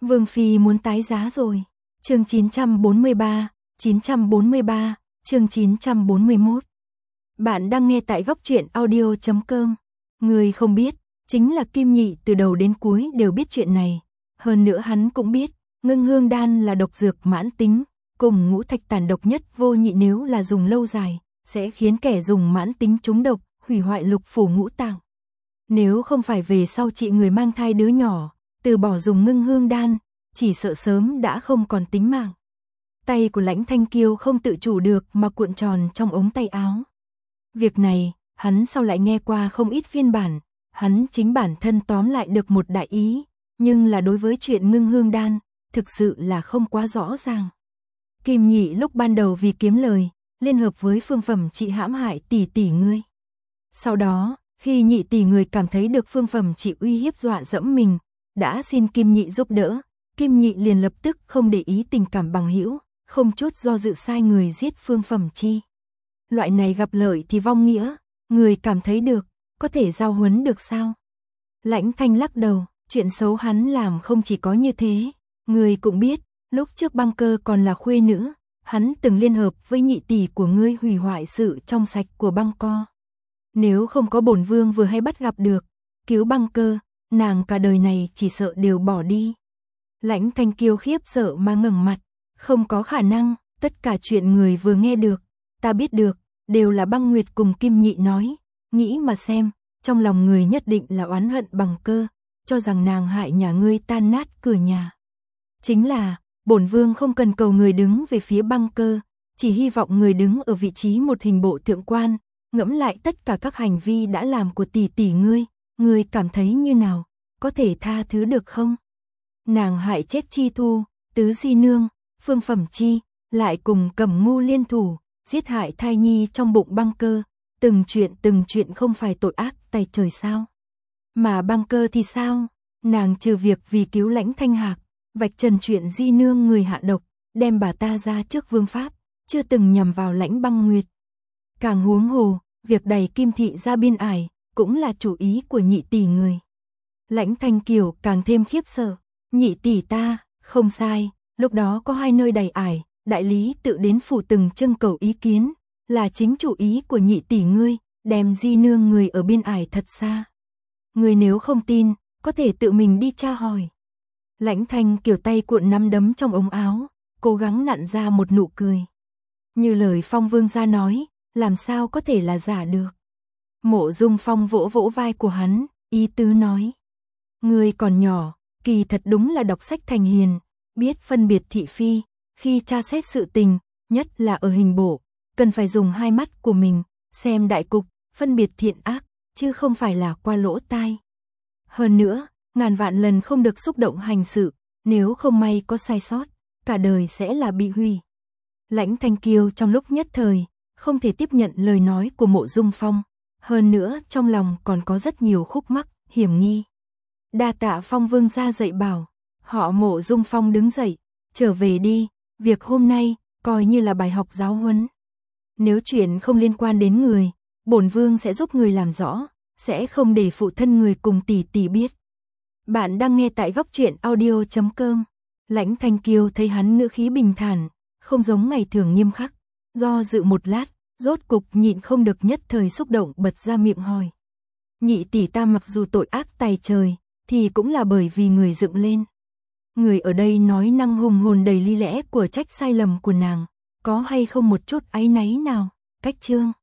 Vương phi muốn tái giá rồi. Chương 943, chương 941. Bạn đang nghe tại góc truyện audio.com. Người không biết, chính là Kim Nhị từ đầu đến cuối đều biết chuyện này. Hơn nữa hắn cũng biết, Ngưng Hương Đan là độc dược mãn tính, cùng ngũ thạch tàn độc nhất vô nhị, nếu là dùng lâu dài, sẽ khiến kẻ dùng mãn tính trúng độc, hủy hoại lục phủ ngũ tạng. Nếu không phải về sau chị người mang thai đứa nhỏ, từ bỏ dùng Ngưng Hương Đan, chỉ sợ sớm đã không còn tính mạng. Tay của Lãnh Thanh Kiêu không tự chủ được mà cuộn tròn trong ống tay áo. Việc này, hắn sau lại nghe qua không ít phiên bản, hắn chính bản thân tóm lại được một đại ý, nhưng là đối với chuyện Ngưng Hương Đan, thực sự là không quá rõ ràng. Kim Nhị lúc ban đầu vì kiếm lời, liên hợp với Phương Phẩm Trị hãm hại tỷ tỷ ngươi. Sau đó, khi Nhị tỷ người cảm thấy được Phương Phẩm Trị uy hiếp dọa dẫm mình, đã xin Kim Nhị giúp đỡ, Kim Nhị liền lập tức không để ý tình cảm bằng hữu, không chút do dự sai người giết Phương Phẩm Chi. Loại này gặp lợi thì vong nghĩa, người cảm thấy được, có thể giao huấn được sao? Lãnh Thanh lắc đầu, chuyện xấu hắn làm không chỉ có như thế, người cũng biết, lúc trước Băng Cơ còn là khuê nữ, hắn từng liên hợp với nhị tỷ của ngươi hủy hoại sự trong sạch của Băng Co. Nếu không có bổn vương vừa hay bắt gặp được, cứu Băng Cơ, nàng cả đời này chỉ sợ đều bỏ đi. Lãnh Thanh Kiêu khiếp sợ mà ngẩng mặt, không có khả năng, tất cả chuyện người vừa nghe được, ta biết được, đều là Băng Nguyệt cùng Kim Nhị nói, nghĩ mà xem, trong lòng người nhất định là oán hận Băng Cơ, cho rằng nàng hại nhà ngươi tan nát cửa nhà. Chính là, bổn vương không cần cầu người đứng về phía Băng Cơ, chỉ hy vọng người đứng ở vị trí một hình bộ thượng quan, ngẫm lại tất cả các hành vi đã làm của tỷ tỷ ngươi cảm thấy như nào, có thể tha thứ được không? Nàng hại chết Chi Thu, Tứ Di Nương, Phương Phẩm Chi, lại cùng Cẩm Ngu liên thủ, giết hại thai nhi trong bụng Băng Cơ, từng chuyện không phải tội ác tày trời sao? Mà Băng Cơ thì sao? Nàng trừ việc vì cứu Lãnh Thanh Hạc, vạch trần chuyện Di Nương người hạ độc, đem bà ta ra trước vương pháp, chưa từng nhằm vào Lãnh Băng Nguyệt. Càng huống hồ, việc đẩy Kim Thị ra biên ải, cũng là chủ ý của nhị tỷ người. Lãnh Thanh Kiều càng thêm khiếp sợ, nhị tỷ ta, không sai, lúc đó có hai nơi đày ải, đại lý tự đến phủ từng trưng cầu ý kiến, là chính chủ ý của nhị tỷ ngươi, đem Di Nương người ở biên ải thật xa. Ngươi nếu không tin, có thể tự mình đi tra hỏi. Lãnh Thanh Kiều tay cuộn nắm đấm trong ống áo, cố gắng nặn ra một nụ cười. Như lời Phong Vương gia nói, làm sao có thể là giả được. Mộ Dung Phong vỗ vỗ vai của hắn, ý tứ nói. Ngươi còn nhỏ, kỳ thật đúng là đọc sách thành hiền, biết phân biệt thị phi, khi tra xét sự tình, nhất là ở hình bộ, cần phải dùng hai mắt của mình, xem đại cục, phân biệt thiện ác, chứ không phải là qua lỗ tai. Hơn nữa, ngàn vạn lần không được xúc động hành sự, nếu không may có sai sót, cả đời sẽ là bị hủy. Lãnh Thanh Kiêu trong lúc nhất thời, không thể tiếp nhận lời nói của Mộ Dung Phong, hơn nữa trong lòng còn có rất nhiều khúc mắc, hiểm nghi. Đa tạ Phong Vương gia dạy bảo, họ Mộ Dung Phong đứng dậy, trở về đi, việc hôm nay, coi như là bài học giáo huấn. Nếu chuyện không liên quan đến người, bổn vương sẽ giúp người làm rõ, sẽ không để phụ thân người cùng tỷ tỷ biết. Bạn đang nghe tại góc truyện audio.com. Lãnh Thanh Kiêu thấy hắn ngữ khí bình thản, không giống ngày thường nghiêm khắc, do dự một lát, rốt cục nhịn không được nhất thời xúc động bật ra miệng hỏi. Nhị tỷ ta mặc dù tội ác tày trời, thì cũng là bởi vì người dựng lên. Người ở đây nói năng hùng hồn đầy lý lẽ của trách sai lầm của nàng, có hay không một chút áy náy nào, cách chương.